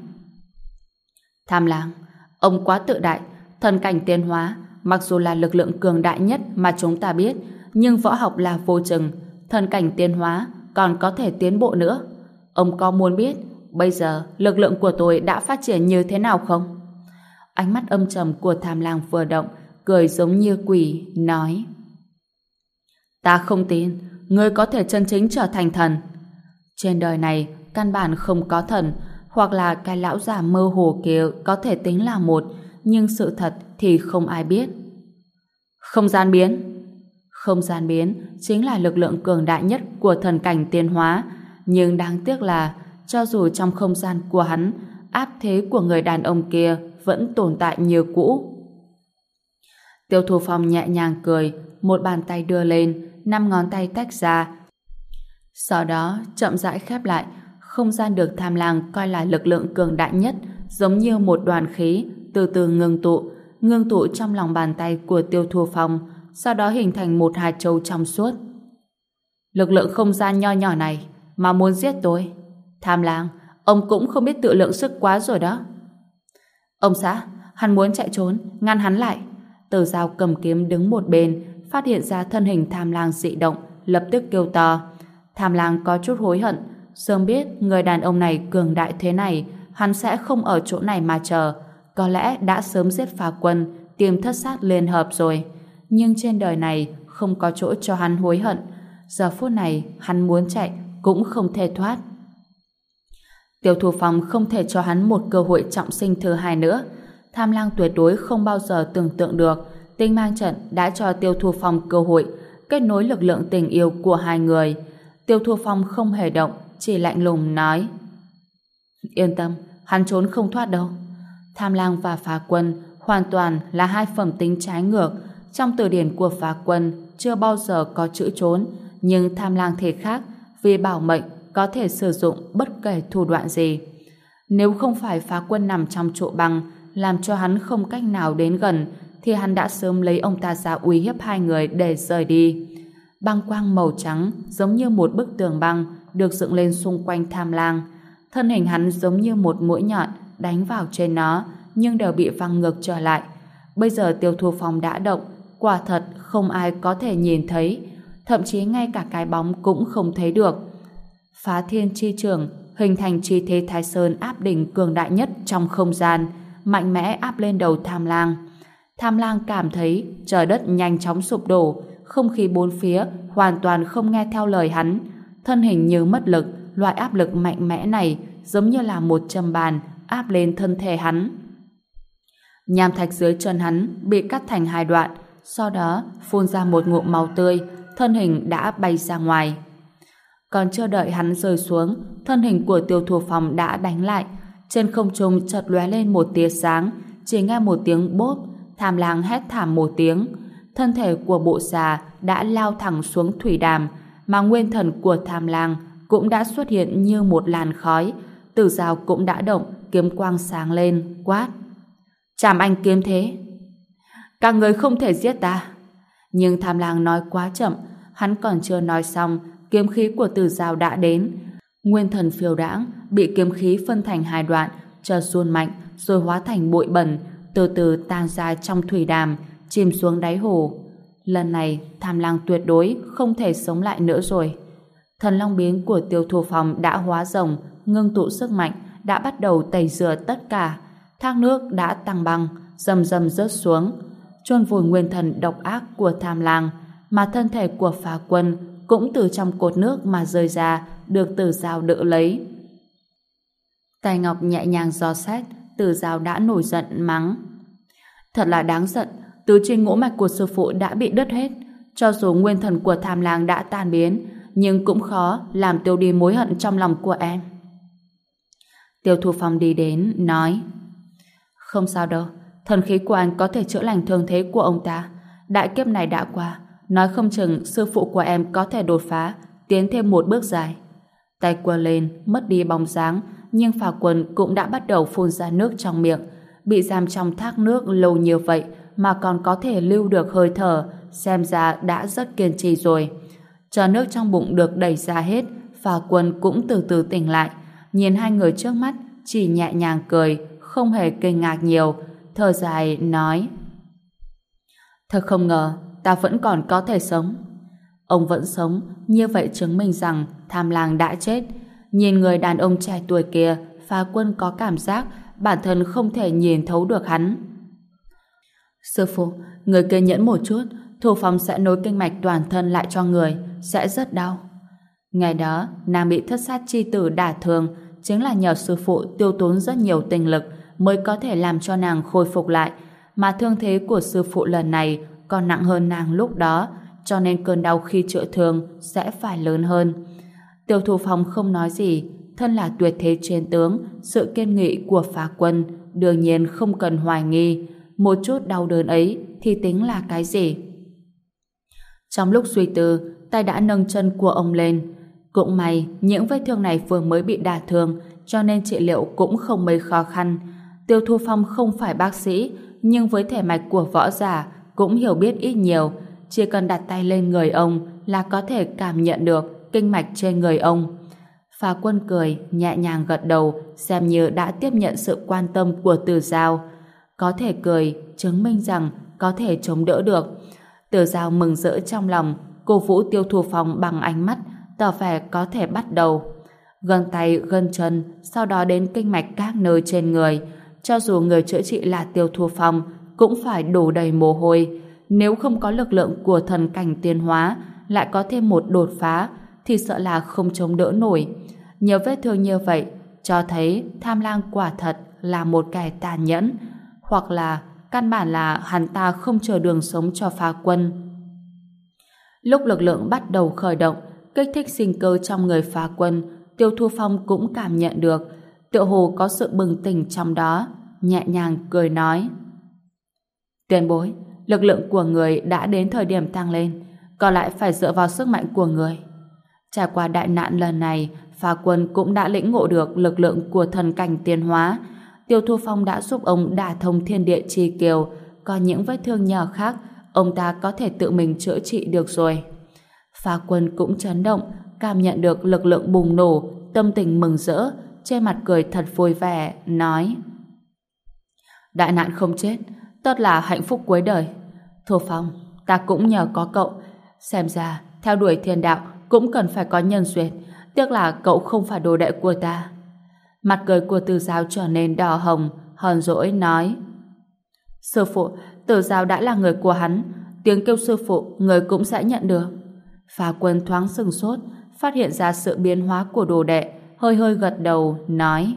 Tham Lang, ông quá tự đại. Thần cảnh tiến hóa, mặc dù là lực lượng cường đại nhất mà chúng ta biết, nhưng võ học là vô chừng. Thần cảnh tiến hóa còn có thể tiến bộ nữa. Ông có muốn biết bây giờ lực lượng của tôi đã phát triển như thế nào không? Ánh mắt âm trầm của Tham Lang vừa động, cười giống như quỷ, nói: Ta không tin. ngươi có thể chân chính trở thành thần. Trên đời này, căn bản không có thần, hoặc là cái lão già mơ hồ kia có thể tính là một, nhưng sự thật thì không ai biết. Không gian biến. Không gian biến chính là lực lượng cường đại nhất của thần cảnh tiến hóa, nhưng đáng tiếc là cho dù trong không gian của hắn, áp thế của người đàn ông kia vẫn tồn tại như cũ. Tiêu Thu Phong nhẹ nhàng cười, một bàn tay đưa lên, 5 ngón tay tách ra. Sau đó chậm rãi khép lại, không gian được Tham Lang coi là lực lượng cường đại nhất, giống như một đoàn khí, từ từ ngưng tụ trong lòng bàn tay của Tiêu Thu Phong, sau đó hình thành một hạt châu trong suốt. Lực lượng không gian nho nhỏ này mà muốn giết tôi? Tham Lang, ông cũng không biết tự lượng sức quá rồi đó. Ông xã, hắn muốn chạy trốn, ngăn hắn lại. Tử Dao cầm kiếm đứng một bên, phát hiện ra thân hình Tham Lang dị động, lập tức kêu to. Tham Lang có chút hối hận, sớm biết người đàn ông này cường đại thế này, hắn sẽ không ở chỗ này mà chờ, có lẽ đã sớm giết Phá Quân, tìm Thất Sát liên hợp rồi. Nhưng trên đời này không có chỗ cho hắn hối hận. Giờ phút này hắn muốn chạy cũng không thể thoát. Tiêu Thu Phong không thể cho hắn một cơ hội trọng sinh thứ hai nữa. Tham Lang tuyệt đối không bao giờ tưởng tượng được Tinh Mang Trận đã cho Tiêu Thu Phong cơ hội kết nối lực lượng tình yêu của hai người. Tiêu Thu Phong không hề động, chỉ lạnh lùng nói: Yên tâm, hắn trốn không thoát đâu. Tham Lang và Phá Quân hoàn toàn là hai phẩm tính trái ngược. Trong từ điển của Phá Quân chưa bao giờ có chữ trốn, nhưng Tham Lang thì khác, vì bảo mệnh có thể sử dụng bất kể thủ đoạn gì. Nếu không phải Phá Quân nằm trong trụ băng làm cho hắn không cách nào đến gần, thì hắn đã sớm lấy ông ta ra uy hiếp hai người để rời đi. Băng quang màu trắng giống như một bức tường băng được dựng lên xung quanh Tham Lang. Thân hình hắn giống như một mũi nhọn đánh vào trên nó, nhưng đều bị văng ngược trở lại. Bây giờ Tiêu Thu Phong đã động, quả thật không ai có thể nhìn thấy, thậm chí ngay cả cái bóng cũng không thấy được. Phá Thiên Chi Trường hình thành chi thế Thái Sơn áp đỉnh cường đại nhất trong không gian, mạnh mẽ áp lên đầu Tham Lang. Tham Lang cảm thấy trời đất nhanh chóng sụp đổ, không khí bốn phía hoàn toàn không nghe theo lời hắn, thân hình như mất lực. Loại áp lực mạnh mẽ này giống như là một châm bàn áp lên thân thể hắn. Nham thạch dưới chân hắn bị cắt thành hai đoạn, sau đó phun ra một ngụm máu tươi, thân hình đã bay ra ngoài. Còn chưa đợi hắn rơi xuống, thân hình của Tiêu Thu Phong đã đánh lại. Trên không trung chợt lóe lên một tia sáng, chỉ nghe một tiếng bốp, Tham Lang hét thảm một tiếng. Thân thể của bộ xà đã lao thẳng xuống thủy đàm, mà nguyên thần của Tham Lang cũng đã xuất hiện như một làn khói. Tử Dao cũng đã động, kiếm quang sáng lên, quát: Trảm Anh kiếm thế! Các người không thể giết ta! Nhưng Tham Lang nói quá chậm, hắn còn chưa nói xong, kiếm khí của Tử Dao đã đến. Nguyên thần phiêu đãng bị kiếm khí phân thành hai đoạn, chợt giun mạnh rồi hóa thành bụi bẩn, từ từ tan ra trong thủy đàm, chìm xuống đáy hồ. Lần này Tham Lang tuyệt đối không thể sống lại nữa rồi. Thần long biến của Tiêu Thu Phong đã hóa rồng, ngưng tụ sức mạnh, đã bắt đầu tẩy rửa tất cả. Thác nước đã tăng băng, rầm rầm rớt xuống, chôn vùi nguyên thần độc ác của Tham Lang, mà thân thể của Phá Quân cũng từ trong cột nước mà rơi ra, được Tử Dao đỡ lấy. Tay ngọc nhẹ nhàng dò xét, Tử Dao đã nổi giận mắng: Thật là đáng giận, tứ chi ngũ mạch của sư phụ đã bị đứt hết, cho dù nguyên thần của Tham Lang đã tan biến, nhưng cũng khó làm tiêu đi mối hận trong lòng của em. Tiêu Thu Phong đi đến, nói: Không sao đâu, thần khí của anh có thể chữa lành thương thế của ông ta. Đại kiếp này đã qua, nói không chừng sư phụ của em có thể đột phá, tiến thêm một bước dài. Tay quơ lên, mất đi bóng dáng, nhưng Phá Quân cũng đã bắt đầu phun ra nước trong miệng. Bị giam trong thác nước lâu như vậy mà còn có thể lưu được hơi thở, xem ra đã rất kiên trì rồi. Chờ nước trong bụng được đẩy ra hết, Phá Quân cũng từ từ tỉnh lại, nhìn hai người trước mắt, chỉ nhẹ nhàng cười, không hề kinh ngạc nhiều, thở dài nói: Thật không ngờ ta vẫn còn có thể sống. Ông vẫn sống, như vậy chứng minh rằng Tham Lang đã chết. Nhìn người đàn ông trẻ tuổi kia, Phá Quân có cảm giác bản thân không thể nhìn thấu được hắn. Sư phụ, người kiên nhẫn một chút, Thu Phong sẽ nối kinh mạch toàn thân lại cho người, sẽ rất đau. Ngày đó, nàng bị thất sát chi tử đả thương, chính là nhờ sư phụ tiêu tốn rất nhiều tinh lực mới có thể làm cho nàng khôi phục lại, mà thương thế của sư phụ lần này còn nặng hơn nàng lúc đó, cho nên cơn đau khi chữa thương sẽ phải lớn hơn. Tiêu Thu Phong không nói gì, thân là tuyệt thế chiến tướng, sự kiên nghị của Phá Quân đương nhiên không cần hoài nghi, một chút đau đớn ấy thì tính là cái gì? Trong lúc suy tư, tay đã nâng chân của ông lên. Cũng may, những vết thương này vừa mới bị đả thương, cho nên trị liệu cũng không mấy khó khăn. Tiêu Thu Phong không phải bác sĩ, nhưng với thể mạch của võ giả cũng hiểu biết ít nhiều, chỉ cần đặt tay lên người ông là có thể cảm nhận được kinh mạch trên người ông. Phá Quân cười, nhẹ nhàng gật đầu, xem như đã tiếp nhận sự quan tâm của Từ Giao. Có thể cười, chứng minh rằng có thể chống đỡ được. Từ Giao mừng rỡ trong lòng, cổ vũ Tiêu Thu Phong bằng ánh mắt, tỏ vẻ có thể bắt đầu. Gân tay, gân chân, sau đó đến kinh mạch các nơi trên người. Cho dù người chữa trị là Tiêu Thu Phong, cũng phải đổ đầy mồ hôi. Nếu không có lực lượng của thần cảnh tiến hóa, lại có thêm một đột phá, thì sợ là không chống đỡ nổi. Nhiều vết thương như vậy, cho thấy Tham Lang quả thật là một kẻ tàn nhẫn, hoặc là căn bản là hắn ta không chờ đường sống cho Phá Quân. Lúc lực lượng bắt đầu khởi động, kích thích sinh cơ trong người Phá Quân, Tiêu Thu Phong cũng cảm nhận được, tựa hồ có sự bừng tỉnh trong đó, nhẹ nhàng cười nói: Tiền bối, lực lượng của người đã đến thời điểm tăng lên, còn lại phải dựa vào sức mạnh của người. Trải qua đại nạn lần này, Phá Quân cũng đã lĩnh ngộ được lực lượng của thần cảnh tiến hóa. Tiêu Thu Phong đã giúp ông đả thông thiên địa chi kiều, còn những vết thương nhỏ khác, ông ta có thể tự mình chữa trị được rồi. Phá Quân cũng chấn động, cảm nhận được lực lượng bùng nổ, tâm tình mừng rỡ, trên mặt cười thật vui vẻ, nói: Đại nạn không chết, tất là hạnh phúc cuối đời. Thu Phong, ta cũng nhờ có cậu. Xem ra, theo đuổi thiên đạo cũng cần phải có nhân duyên, tiếc là cậu không phải đồ đệ của ta. Mặt cười của Từ Giao trở nên đỏ hồng, hờn dỗi nói: Sư phụ, Từ Giao đã là người của hắn, tiếng kêu sư phụ người cũng sẽ nhận được. Phá Quân thoáng sừng sốt, phát hiện ra sự biến hóa của đồ đệ, hơi hơi gật đầu, nói: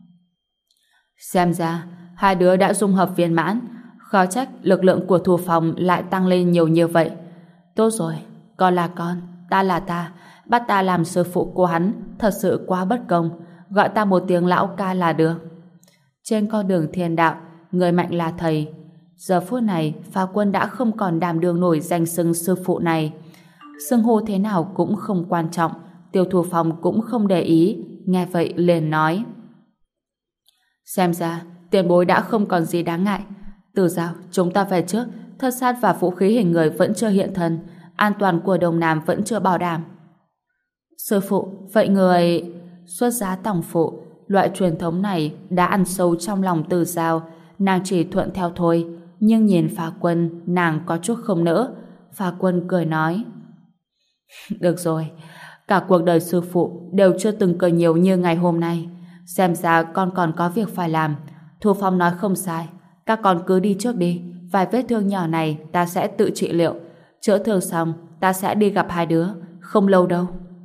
Xem ra, hai đứa đã dung hợp viên mãn, khó trách lực lượng của Thu Phong lại tăng lên nhiều như vậy. Tốt rồi, con là con, ta là ta, bắt ta làm sư phụ của hắn, thật sự quá bất công, gọi ta một tiếng lão ca là được. Trên con đường thiên đạo, người mạnh là thầy. Giờ phút này, Phá Quân đã không còn đảm đương nổi danh xưng sư phụ này. Xưng hô thế nào cũng không quan trọng, Tiêu Thu Phong cũng không để ý, nghe vậy liền nói: Xem ra, tiền bối đã không còn gì đáng ngại. Từ Giao, chúng ta về trước, thất sát và vũ khí hình người vẫn chưa hiện thân, an toàn của Đông Nam vẫn chưa bảo đảm. Sư phụ, vậy người... Xuất giá tòng phụ, loại truyền thống này đã ăn sâu trong lòng Từ Giao, nàng chỉ thuận theo thôi, nhưng nhìn Phá Quân, nàng có chút không nỡ. Phá Quân cười nói: Được rồi, cả cuộc đời sư phụ đều chưa từng cười nhiều như ngày hôm nay, xem ra con còn có việc phải làm. Thu Phong nói không sai, các con cứ đi trước đi, vài vết thương nhỏ này ta sẽ tự trị liệu, chữa thương xong ta sẽ đi gặp hai đứa, không lâu đâu.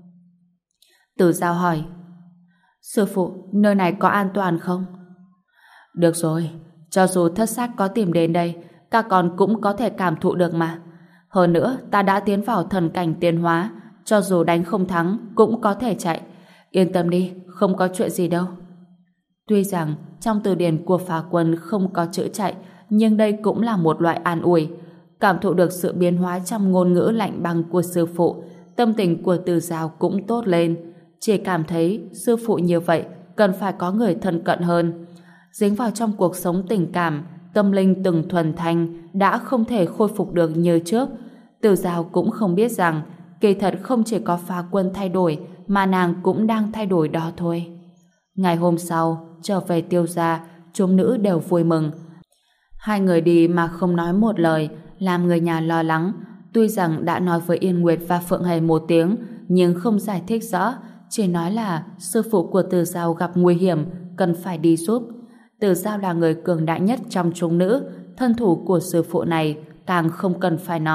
Từ Giao hỏi: Sư phụ, nơi này có an toàn không? Được rồi, cho dù thất xác có tìm đến đây, các con cũng có thể cảm thụ được mà. Hơn nữa, ta đã tiến vào thần cảnh tiến hóa, cho dù đánh không thắng cũng có thể chạy. Yên tâm đi, không có chuyện gì đâu. Tuy rằng trong từ điển của Phá Quân không có chữ chạy, nhưng đây cũng là một loại an ủi. Cảm thụ được sự biến hóa trong ngôn ngữ lạnh băng của sư phụ, tâm tình của Từ Giao cũng tốt lên. Chỉ cảm thấy sư phụ như vậy cần phải có người thân cận hơn. Dính vào trong cuộc sống tình cảm, tâm linh từng thuần thanh đã không thể khôi phục được như trước. Từ Giao cũng không biết rằng kỳ thật không chỉ có Phá Quân thay đổi mà nàng cũng đang thay đổi đó thôi. Ngày hôm sau, trở về Tiêu gia, chúng nữ đều vui mừng. Hai người đi mà không nói một lời, làm người nhà lo lắng. Tuy rằng đã nói với Yên Nguyệt và Phượng Hề một tiếng, nhưng không giải thích rõ, chỉ nói là sư phụ của Từ Giao gặp nguy hiểm, cần phải đi giúp. Từ Giao là người cường đại nhất trong chúng nữ, thân thủ của sư phụ này càng không cần phải nói.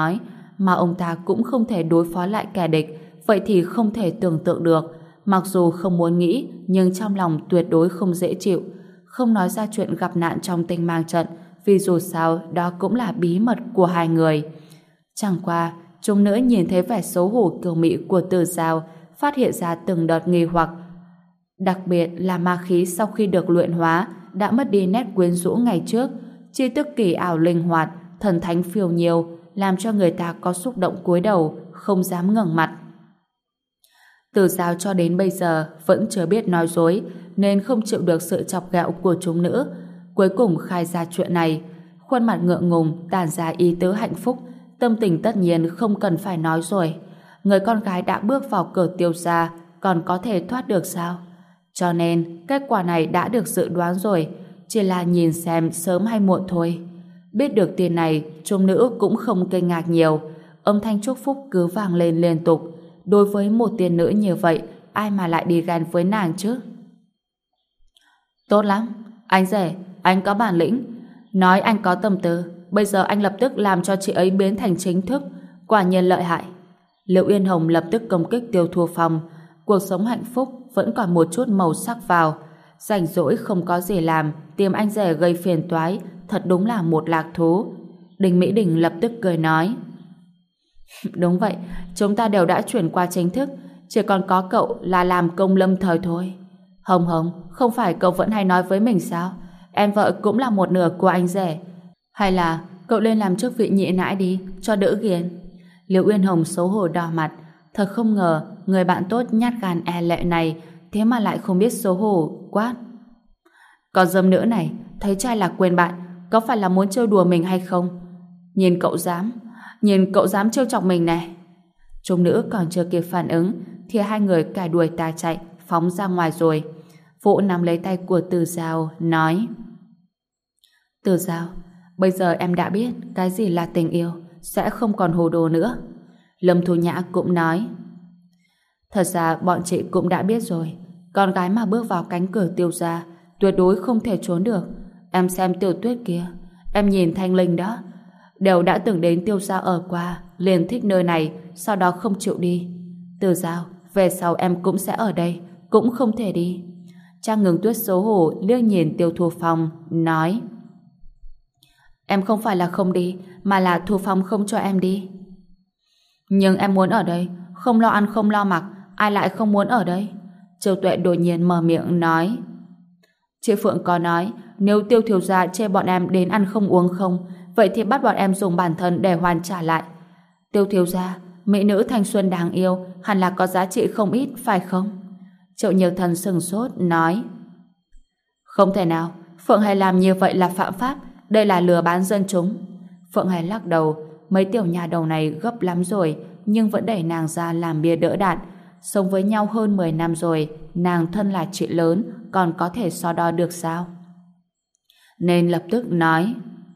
mà ông ta cũng không thể đối phó lại kẻ địch, vậy thì không thể tưởng tượng được. Mặc dù không muốn nghĩ, nhưng trong lòng tuyệt đối không dễ chịu. Không nói ra chuyện gặp nạn trong Tinh Mang trận, vì dù sao đó cũng là bí mật của hai người. Chẳng qua, chúng nữ nhìn thấy vẻ xấu hổ kiều mị của Từ Giao, phát hiện ra từng đợt nghi hoặc. Đặc biệt là ma khí sau khi được luyện hóa đã mất đi nét quyến rũ ngày trước, chi tức kỳ ảo linh hoạt, thần thánh phiêu nhiêu, làm cho người ta có xúc động cúi đầu, không dám ngẩng mặt. Từ Giao cho đến bây giờ vẫn chưa biết nói dối, nên không chịu được sự chọc ghẹo của chúng nữ. Cuối cùng khai ra chuyện này, khuôn mặt ngượng ngùng tản ra ý tứ hạnh phúc, tâm tình tất nhiên không cần phải nói rồi. Người con gái đã bước vào cửa Tiêu gia, còn có thể thoát được sao? Cho nên kết quả này đã được dự đoán rồi, chỉ là nhìn xem sớm hay muộn thôi. Biết được tin này, chúng nữ cũng không kinh ngạc nhiều, âm thanh chúc phúc cứ vang lên liên tục. Đối với một tiên nữ như vậy, ai mà lại đi ghen với nàng chứ? Tốt lắm, anh rể, anh có bản lĩnh. Nói anh có tâm tư, bây giờ anh lập tức làm cho chị ấy biến thành chính thức, quả nhiên lợi hại. Liệu Yên Hồng lập tức công kích Tiêu Thu Phong. Cuộc sống hạnh phúc vẫn còn một chút màu sắc vào. Rảnh rỗi không có gì làm, tìm anh rể gây phiền toái, thật đúng là một lạc thú. Đình Mỹ Đình lập tức cười nói: đúng vậy, chúng ta đều đã chuyển qua chính thức, chỉ còn có cậu là làm công lâm thời thôi. Hồng Hồng, không phải cậu vẫn hay nói với mình sao? Em vợ cũng là một nửa của anh rể. Hay là cậu lên làm chức vị nhị nãi đi, cho đỡ ghiền. Liễu Uyên Hồng xấu hổ đỏ mặt, thật không ngờ người bạn tốt nhát gan e lệ này thế mà lại không biết xấu hổ, quát: còn dâm nữ này, thấy trai là quên bạn, có phải là muốn trêu đùa mình hay không? Nhìn cậu dám trêu chọc mình này. Chúng nữ còn chưa kịp phản ứng thì hai người cài đuôi ta chạy phóng ra ngoài rồi. Vũ nắm lấy tay của Từ Giao nói: Từ Giao, bây giờ em đã biết cái gì là tình yêu, sẽ không còn hồ đồ nữa. Lâm Thu Nhã cũng nói: thật ra bọn chị cũng đã biết rồi, con gái mà bước vào cánh cửa Tiêu gia tuyệt đối không thể trốn được. Em xem Tiểu Tuyết kia, em nhìn Thanh Linh đó, đều đã từng đến Tiêu gia ở qua, liền thích nơi này, sau đó không chịu đi. Từ Giao, về sau em cũng sẽ ở đây, cũng không thể đi. Trang Ngừng Tuyết xấu hổ liếc nhìn Tiêu Thu Phong, nói: em không phải là không đi, mà là Thu Phong không cho em đi. Nhưng em muốn ở đây, không lo ăn không lo mặc, ai lại không muốn ở đây? Châu Tuệ đột nhiên mở miệng nói: chị Phượng có nói, nếu Tiêu thiếu gia chê bọn em đến ăn không uống không, vậy thì bắt bọn em dùng bản thân để hoàn trả lại. Tiêu thiếu gia, mỹ nữ thanh xuân đáng yêu, hẳn là có giá trị không ít, phải không? Triệu Nhiều Thần sừng sốt nói: không thể nào, Phượng Hải làm như vậy là phạm pháp, đây là lừa bán dân chúng. Phượng Hải lắc đầu, mấy tiểu nhà đầu này gấp lắm rồi, nhưng vẫn đẩy nàng ra làm bia đỡ đạn. Sống với nhau hơn 10 năm rồi, nàng thân là chị lớn, còn có thể so đo được sao? Nên lập tức nói: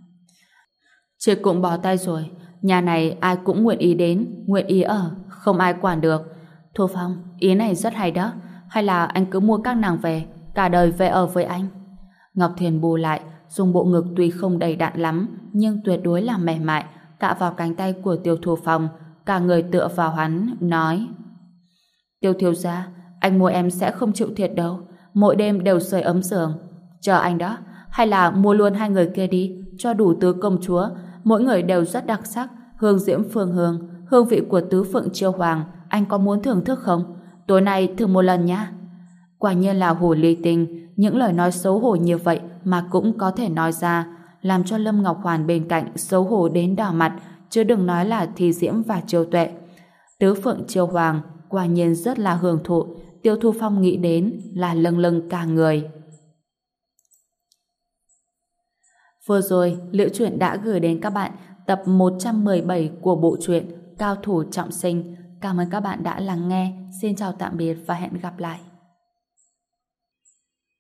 chị cũng bỏ tay rồi, nhà này ai cũng nguyện ý đến, nguyện ý ở, không ai quản được. Thu Phong, ý này rất hay đó, hay là anh cứ mua các nàng về, cả đời về ở với anh. Ngọc Thiền bù lại, dùng bộ ngực tuy không đầy đặn lắm, nhưng tuyệt đối là mềm mại, cạ vào cánh tay của Tiêu Thu Phong, cả người tựa vào hắn, nói: Tiêu thiếu gia, anh mua em sẽ không chịu thiệt đâu, mỗi đêm đều sưởi ấm giường. Chờ anh đó, hay là mua luôn hai người kia đi, cho đủ tứ công chúa, mỗi người đều rất đặc sắc, hương diễm phương hương, hương vị của tứ phượng chiêu hoàng, anh có muốn thưởng thức không? Tối nay thử một lần nhá. Quả nhiên là hồ ly tinh, những lời nói xấu hổ như vậy mà cũng có thể nói ra, làm cho Lâm Ngọc Hoàn bên cạnh xấu hổ đến đỏ mặt, chứ đừng nói là Thi Diễm và Chiêu Tuệ. Tứ phượng chiêu hoàng quả nhiên rất là hưởng thụ, Tiêu Thu Phong nghĩ đến là lâng lâng cả người. Vừa rồi, Liễu Chuyện đã gửi đến các bạn tập 117 của bộ truyện Cao Thủ Trọng Sinh. Cảm ơn các bạn đã lắng nghe. Xin chào tạm biệt và hẹn gặp lại.